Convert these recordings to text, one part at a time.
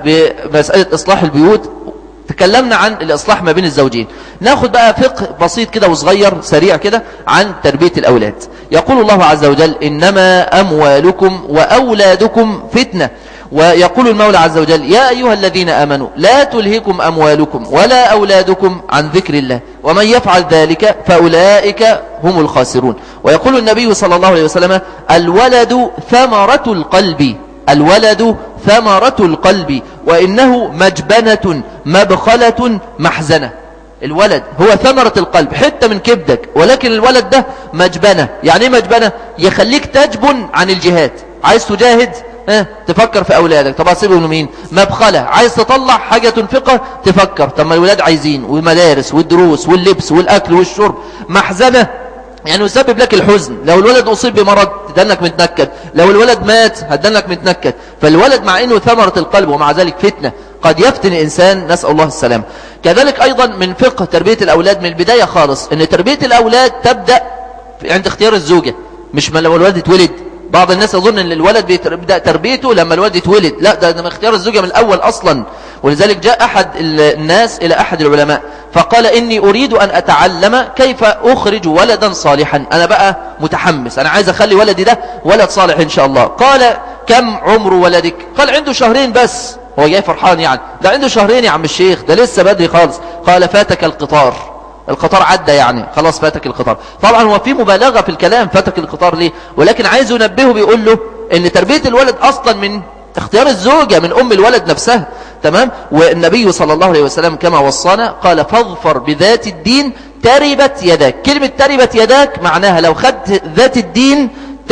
بمسألة إصلاح البيوت، تكلمنا عن الإصلاح ما بين الزوجين. ناخد بقى فقه بسيط كده وصغير سريع كده عن تربية الأولاد. يقول الله عز وجل: إنما أموالكم وأولادكم فتنة. ويقول المولى عز وجل: يا أيها الذين آمنوا لا تلهكم أموالكم ولا أولادكم عن ذكر الله ومن يفعل ذلك فأولئك هم الخاسرون. ويقول النبي صلى الله عليه وسلم: الولد ثمرة القلب، الولد ثمرة القلب وإنه مجبنة مبخلة محزنة. الولد هو ثمرة القلب، حتة من كبدك، ولكن الولد ده مجبنة. يعني ايه مجبنة؟ يخليك تجبن عن الجهاد. عايز تجاهد تفكر في أولادك، طب أسيبهم لمين؟ مبخلة. عايز تطلع حاجة تنفقها تفكر طب ما الولاد عايزين، والمدارس والدروس واللبس والأكل والشرب. محزنة يعني يسبب لك الحزن. لو الولد أصيب بمرض تدنك متنكد، لو الولد مات هتدنك متنكد. فالولد مع أنه ثمرة القلب ومع ذلك فتنة، قد يفتن الإنسان، نسأل الله السلام. كذلك أيضا من فقه تربية الأولاد من البداية خالص أن تربية الأولاد تبدأ عند اختيار الزوجة، مش ما لو الولد اتولد. بعض الناس يظن ان الولد بيبدأ تربيته لما الولد يتولد، لا، ده من اختيار الزوجة من الأول أصلا. ولذلك جاء أحد الناس إلى أحد العلماء فقال: إني أريد أن أتعلم كيف أخرج ولدا صالحا. أنا بقى متحمس، أنا عايز أخلي ولدي ده ولد صالح إن شاء الله. قال: كم عمر ولدك؟ قال: عنده 2 شهر بس. هو جاي فرحان يعني، ده عنده 2 شهر يا عم الشيخ، ده لسه بدري خالص. قال: فاتك القطار، القطار عدى، يعني خلاص فاتك القطار. طبعا هو في مبالغة في الكلام، فاتك القطار ليه؟ ولكن عايز ينبهه، بيقول له ان تربية الولد اصلا من اختيار الزوجة، من ام الولد نفسها. تمام. والنبي صلى الله عليه وسلم كما وصانا قال: فاظفر بذات الدين تربت يداك. كلمة تربت يداك معناها لو خدت ذات الدين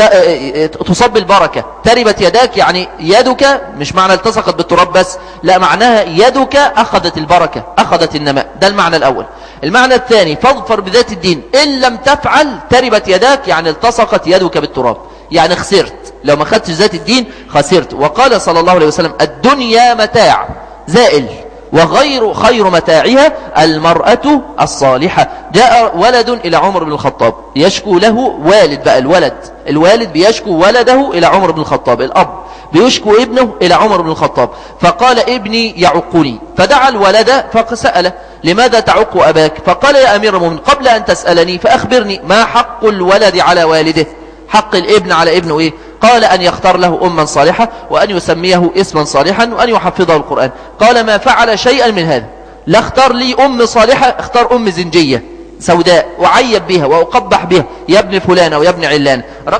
تصب البركة. تربت يداك يعني يدك، مش معنى التصقت بالتراب بس، لا، معناها يدك أخذت البركة، أخذت النماء. ده المعنى الأول. المعنى الثاني: فاظفر بذات الدين، إن لم تفعل تربت يداك يعني التصقت يدك بالتراب، يعني خسرت. لو ما خدتش ذات الدين خسرت. وقال صلى الله عليه وسلم: الدنيا متاع زائل وغير خير متاعها المرأة الصالحة. جاء ولد إلى عمر بن الخطاب يشكو له، والد بقى، الوالد بيشكو ولده إلى عمر بن الخطاب، الأب بيشكو ابنه إلى عمر بن الخطاب. فقال: ابني يعقني. فدعا الولد فسأله: لماذا تعق أباك؟ فقال: يا أمير المؤمنين، قبل أن تسألني فأخبرني ما حق الولد على والده. حق الابن على ابنه إيه؟ قال: أن يختار له أما صالحة، وأن يسميه اسما صالحا، وأن يحفظه القرآن. قال: ما فعل شيئا من هذا. لا اختار لي أم صالحة، اختار أم زنجية سوداء وعيب بها وأقبح بها، يا ابن فلانة ويا ابن علان.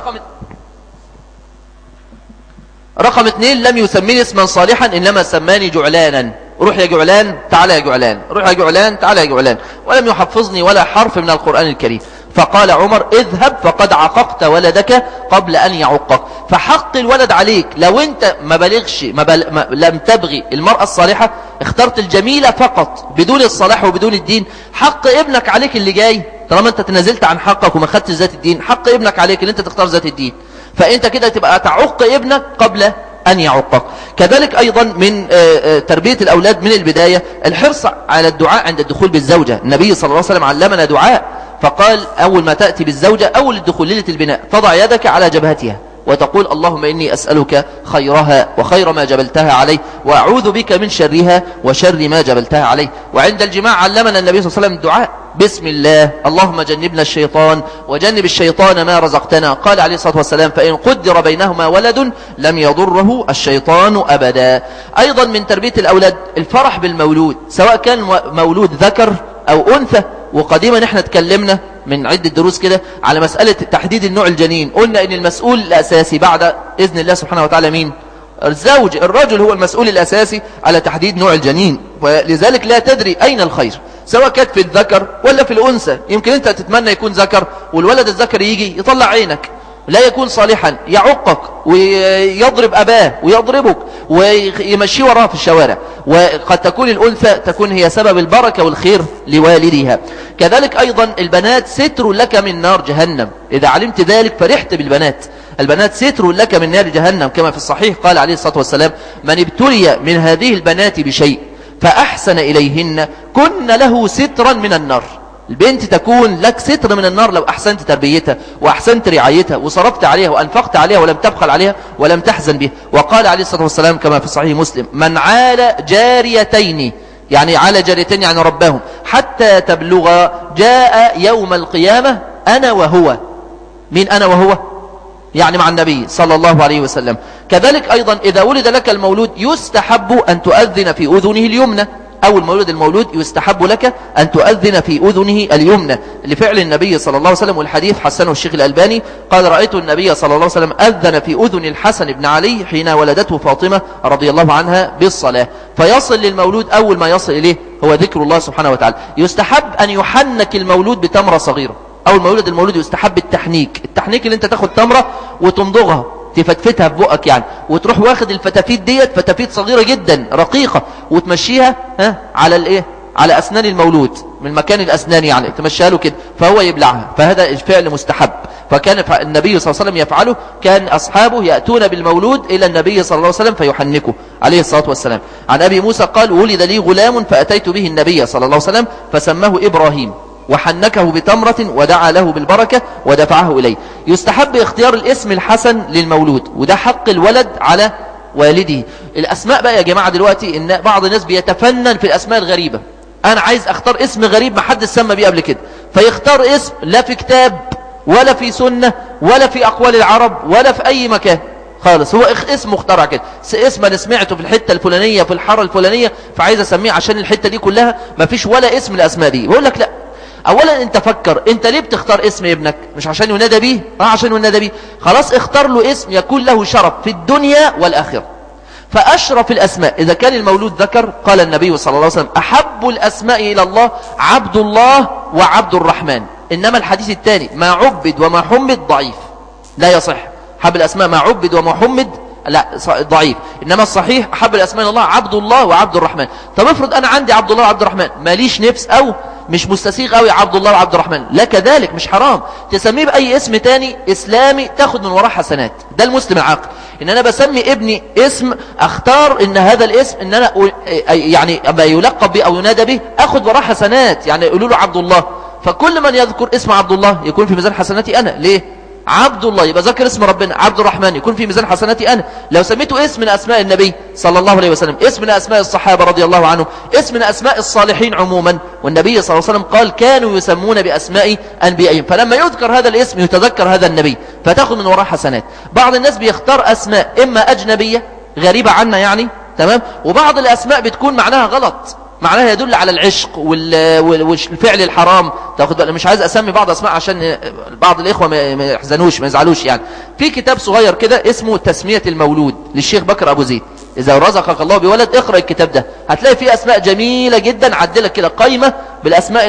رقم 2: لم يسميني اسما صالحا، إنما سماني جعلانا. روح يا جعلان، تعالى يا جعلان، روح يا جعلان، تعالى يا جعلان. ولم يحفظني ولا حرف من القرآن الكريم. فقال عمر: اذهب فقد عققت ولدك قبل أن يعقك. فحق الولد عليك، لو انت لم تبغي المرأة الصالحة، اخترت الجميلة فقط بدون الصلاح وبدون الدين، حق ابنك عليك اللي جاي. طالما انت تنازلت عن حقك وما خدتش ذات الدين، حق ابنك عليك اللي انت تختار ذات الدين. فانت كده تبقى تعق ابنك قبل أن يعقك. كذلك أيضا من تربية الأولاد من البداية الحرص على الدعاء عند الدخول بالزوجة. النبي صلى الله عليه وسلم علمنا دعاء، فقال: أول ما تأتي بالزوجة، أول الدخول ليلة البناء، تضع يدك على جبهتها وتقول: اللهم إني أسألك خيرها وخير ما جبلتها عليه، وأعوذ بك من شرها وشر ما جبلتها عليه. وعند الجماع علمنا النبي صلى الله عليه وسلم الدعاء: بسم الله، اللهم جنبنا الشيطان وجنب الشيطان ما رزقتنا. قال عليه الصلاة والسلام: فإن قدر بينهما ولد لم يضره الشيطان أبدا. أيضا من تربية الأولاد الفرح بالمولود، سواء كان مولود ذكر أو أنثى. وقديما احنا اتكلمنا من عدة دروس كده على مسألة تحديد النوع الجنين. قلنا ان المسؤول الأساسي بعد إذن الله سبحانه وتعالى مين؟ الزوج. الرجل هو المسؤول الأساسي على تحديد نوع الجنين، ولذلك لا تدري أين الخير، سواء كانت في الذكر ولا في الأنثى. يمكن أنت تتمنى يكون ذكر، والولد الذكر يجي يطلع عينك، لا يكون صالحا، يعقك ويضرب أباه ويضربك ويمشي وراها في الشوارع. وقد تكون الأنثى تكون هي سبب البركة والخير لوالدها. كذلك أيضا البنات ستر لك من نار جهنم، إذا علمت ذلك فرحت بالبنات. البنات ستر لك من نار جهنم، كما في الصحيح قال عليه الصلاة والسلام: من ابتلي من هذه البنات بشيء فأحسن إليهن كن له سترا من النار. البنت تكون لك ستر من النار لو أحسنت تربيتها وأحسنت رعايتها وصرفت عليها وأنفقت عليها ولم تبخل عليها ولم تحزن بها. وقال عليه الصلاة والسلام كما في صحيح مسلم: من عال جاريتين، يعني عال جاريتين يعني رباهم، حتى تبلغ جاء يوم القيامة أنا وهو. مين أنا وهو؟ يعني مع النبي صلى الله عليه وسلم. كذلك أيضا إذا ولد لك المولود يستحب أن تؤذن في أذنه اليمنى. أول مولود المولود يستحب لك أن تؤذن في أذنه اليمنى لفعل النبي صلى الله عليه وسلم، والحديث حسنه الشيخ الألباني قال: رأيت النبي صلى الله عليه وسلم أذن في أذن الحسن بن علي حين ولدته فاطمة رضي الله عنها بالصلاة. فيصل للمولود أول ما يصل إليه هو ذكر الله سبحانه وتعالى. يستحب أن يحنك المولود بتمرة صغيرة. أول ما يولد المولود يستحب التحنيك اللي انت تاخد تمرة وتمضغها تفتفتها في بقك يعني، وتروح واخد الفتافيت ديت، فتافيت صغيرة جدا رقيقة، وتمشيها على الايه، على أسنان المولود، من مكان الأسنان يعني تمشيها له كده فهو يبلعها. فهذا الفعل مستحب، فكان النبي صلى الله عليه وسلم يفعله. كان أصحابه يأتون بالمولود إلى النبي صلى الله عليه وسلم فيحنكه عليه الصلاة والسلام. عن أبي موسى قال: ولد لي غلام فأتيت به النبي صلى الله عليه وسلم فسماه إبراهيم، وحنكه بتمرة ودعا له بالبركة ودفعه إليه. يستحب اختيار الاسم الحسن للمولود، وده حق الولد على والده. الأسماء بقى يا جماعة دلوقتي إن بعض الناس بيتفنن في الأسماء الغريبة. أنا عايز أختار اسم غريب ما حد سمى بيه قبل كده، فيختار اسم لا في كتاب ولا في سنة ولا في أقوال العرب ولا في أي مكان خالص، هو اسم مخترع كده. اسم انا سمعته في الحته الفلانيه في الحاره الفلانيه فعايز اسميه عشان الحته دي كلها ما فيش ولا اسم الاسماء دي. بقول لك لا، اولا انت فكر انت ليه بتختار اسم ابنك؟ مش عشان ينادى بيه؟ عشان ينادى بيه. خلاص اختار له اسم يكون له شرف في الدنيا والاخره. فاشرف الاسماء اذا كان المولود ذكر، قال النبي صلى الله عليه وسلم: احب الاسماء الى الله عبد الله وعبد الرحمن. انما الحديث الثاني: ما عبد وما حمد ضعيف، لا يصح. حب الاسماء ما عبد وما حمد لا ضعيف، انما الصحيح احب الاسماء الى الله عبد الله وعبد الرحمن. طب افرض انا عندي عبد الله وعبد الرحمن، ماليش نفس او مش مستسيغ قوي عبد الله وعبد الرحمن، لا كذلك مش حرام تسميه باي اسم تاني اسلامي تاخد من وراه حسنات. ده المسلم العاقل. ان انا بسمي ابني اسم اختار ان هذا الاسم ان انا يعني ابقى يلقب به او ينادى به اخد وراه حسنات. يعني يقولوا له عبد الله، فكل من يذكر اسم عبد الله يكون في ميزان حسناتي انا. ليه؟ عبد الله يبقى ذكر اسم ربنا. عبد الرحمن يكون في ميزان حسناتي أنا. لو سميته اسم من أسماء النبي صلى الله عليه وسلم، اسم من أسماء الصحابة رضي الله عنهم، اسم من أسماء الصالحين عموما، والنبي صلى الله عليه وسلم قال: كانوا يسمون بأسماء أنبيائهم. فلما يذكر هذا الاسم يتذكر هذا النبي فتأخذ من وراه حسنات. بعض الناس بيختار أسماء إما أجنبية غريبة عنا يعني، تمام، وبعض الأسماء بتكون معناها غلط، معناها يدل على العشق والفعل الحرام. تاخد بالك، مش عايز اسمي بعض اسماء عشان بعض الاخوه ما يحزنوش ما يزعلوش يعني. في كتاب صغير كده اسمه تسمية المولود للشيخ بكر ابو زيد، اذا رزقك الله بولد اقرا الكتاب ده، هتلاقي فيه اسماء جميله جدا. عدلك كده قائمه بالاسماء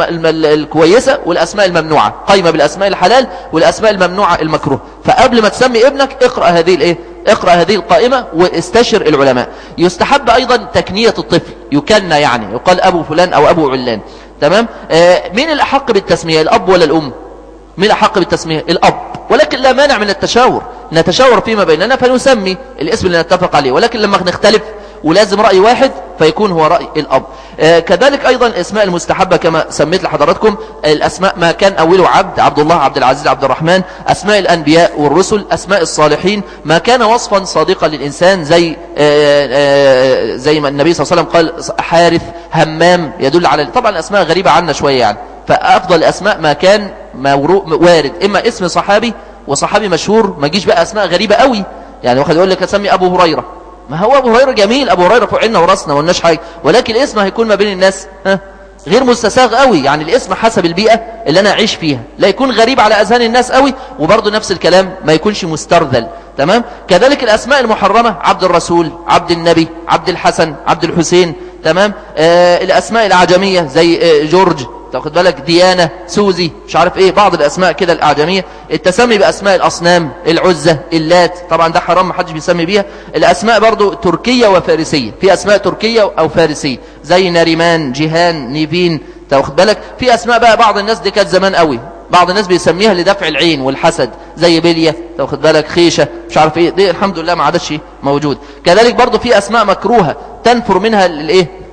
الكويسه والاسماء الممنوعه، قائمه بالاسماء الحلال والاسماء الممنوعه المكروه. فقبل ما تسمي ابنك اقرا هذه الايه، اقرأ هذه القائمة واستشر العلماء. يستحب أيضا تكنية الطفل، يكنى يعني يقال أبو فلان أو أبو علان، تمام. مين الأحق بالتسمية، الأب ولا الأم؟ مين الأحق بالتسمية؟ الأب، ولكن لا مانع من التشاور، نتشاور فيما بيننا فنسمي الاسم اللي نتفق عليه، ولكن لما نختلف ولازم رأي واحد فيكون هو رأي الأب. كذلك أيضا الأسماء المستحبة كما سميت لحضراتكم، الأسماء ما كان أوله عبد، عبد الله، عبد العزيز، عبد الرحمن، أسماء الأنبياء والرسل، أسماء الصالحين، ما كان وصفا صادقا للإنسان زي ما النبي صلى الله عليه وسلم قال: حارث، همام، يدل على طبعا الأسماء غريبة عنا شوية يعني. فأفضل الأسماء ما كان وارد، إما اسم صحابي وصحابي مشهور، ما جيش بقى أسماء غريبة قوي يعني. واحد يقول لك أسمي أبو هريرة، ما هو أبو هريرة جميل، أبو هريرة فوق عنا وراسنا والناش حاجة، ولكن الاسم هيكون ما بين الناس غير مستساغ قوي يعني. الاسم حسب البيئة اللي أنا أعيش فيها، لا يكون غريب على أذهان الناس قوي، وبرضه نفس الكلام ما يكونش مسترذل، تمام. كذلك الأسماء المحرمة، عبد الرسول، عبد النبي، عبد الحسن، عبد الحسين، تمام. الأسماء الأعجمية زي جورج، تاخد بالك، ديانة، سوزي، مش عارف ايه، بعض الاسماء كده الاعجميه. التسمي باسماء الاصنام، العزة، اللات، طبعا ده حرام ما حدش بيسمي بيها. الاسماء برضو تركيه وفارسيه، في اسماء تركيه او فارسيه زي ناريمان، جيهان، نيفين، تاخد بالك. في اسماء بقى بعض الناس دي كانت زمان قوي، بعض الناس بيسميها لدفع العين والحسد زي بليه، تاخد بالك، خيشه، مش عارف ايه، دي الحمد لله ما عادش موجود. كذلك برضو في اسماء مكروهه تنفر منها الايه،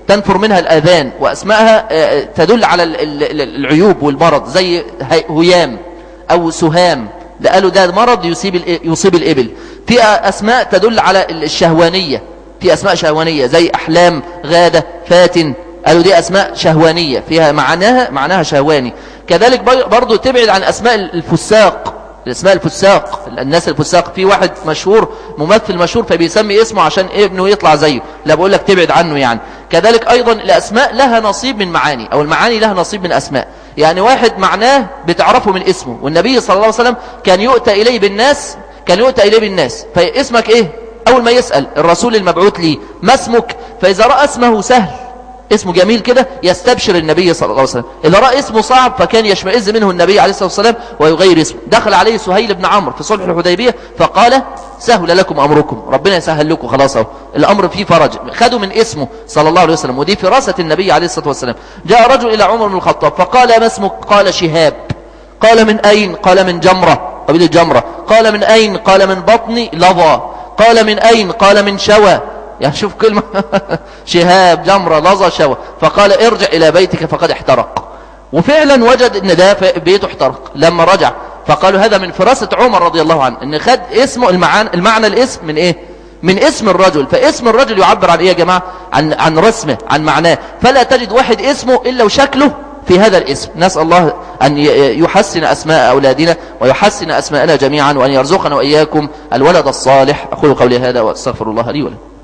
تنفر منها الآذان، وأسمائها تدل على العيوب والمرض، زي هيام أو سهام، ده قالوا ده مرض يصيب الإبل. في أسماء تدل على الشهوانية، في أسماء شهوانية زي أحلام، غادة، فاتن، قالوا دي أسماء شهوانية فيها معناها شهواني. كذلك برضو تبعد عن أسماء الفساق، الأسماء الفساق، الناس الفساق. في واحد مشهور، ممثل مشهور، فبيسمي اسمه عشان ابنه يطلع زيه، لا بقول لك تبعد عنه يعني. كذلك أيضا الأسماء لها نصيب من معاني، أو المعاني لها نصيب من أسماء. يعني واحد معناه بتعرفه من اسمه، والنبي صلى الله عليه وسلم كان يؤتى إليه بالناس، فاسمك إيه؟ أول ما يسأل الرسول المبعوث لي ما اسمك، فإذا رأى اسمه سهل، اسمه جميل كده، يستبشر النبي صلى الله عليه وسلم. إذا رأى اسمه صعب فكان يشمئز منه النبي عليه الصلاة والسلام ويغير اسمه. دخل عليه سهيل بن عمرو في صلح الحديبية فقال سهل لكم أمركم، ربنا يسهل لكم، خلاص اهو الأمر فيه فرج. خدوا من اسمه صلى الله عليه وسلم، ودي فراسة النبي عليه الصلاة والسلام. جاء رجل إلى عمر بن الخطاب فقال ما اسمك؟ قال شهاب. قال من أين؟ قال من جمرة، قبيلة جمرة. قال من أين؟ قال من بطن لظى. قال من أين؟ قال من شوى. يعني شوف كلمة شهاب، جمرة، لظى، شوى. فقال ارجع إلى بيتك فقد احترق. وفعلا وجد ان ده بيته احترق. لما رجع فقالوا هذا من فراسة عمر رضي الله عنه، ان خد اسمه المعنى الاسم من ايه؟ من اسم الرجل. فاسم الرجل يعبر عن ايه يا جماعة؟ عن رسمه، عن معناه. فلا تجد واحد اسمه الا وشكله في هذا الاسم. نسأل الله أن يحسن أسماء أولادنا ويحسن أسماءنا جميعا، وأن يرزقنا وإياكم الولد الصالح. أقول قولي هذا وأستغفر الله لي ولكم.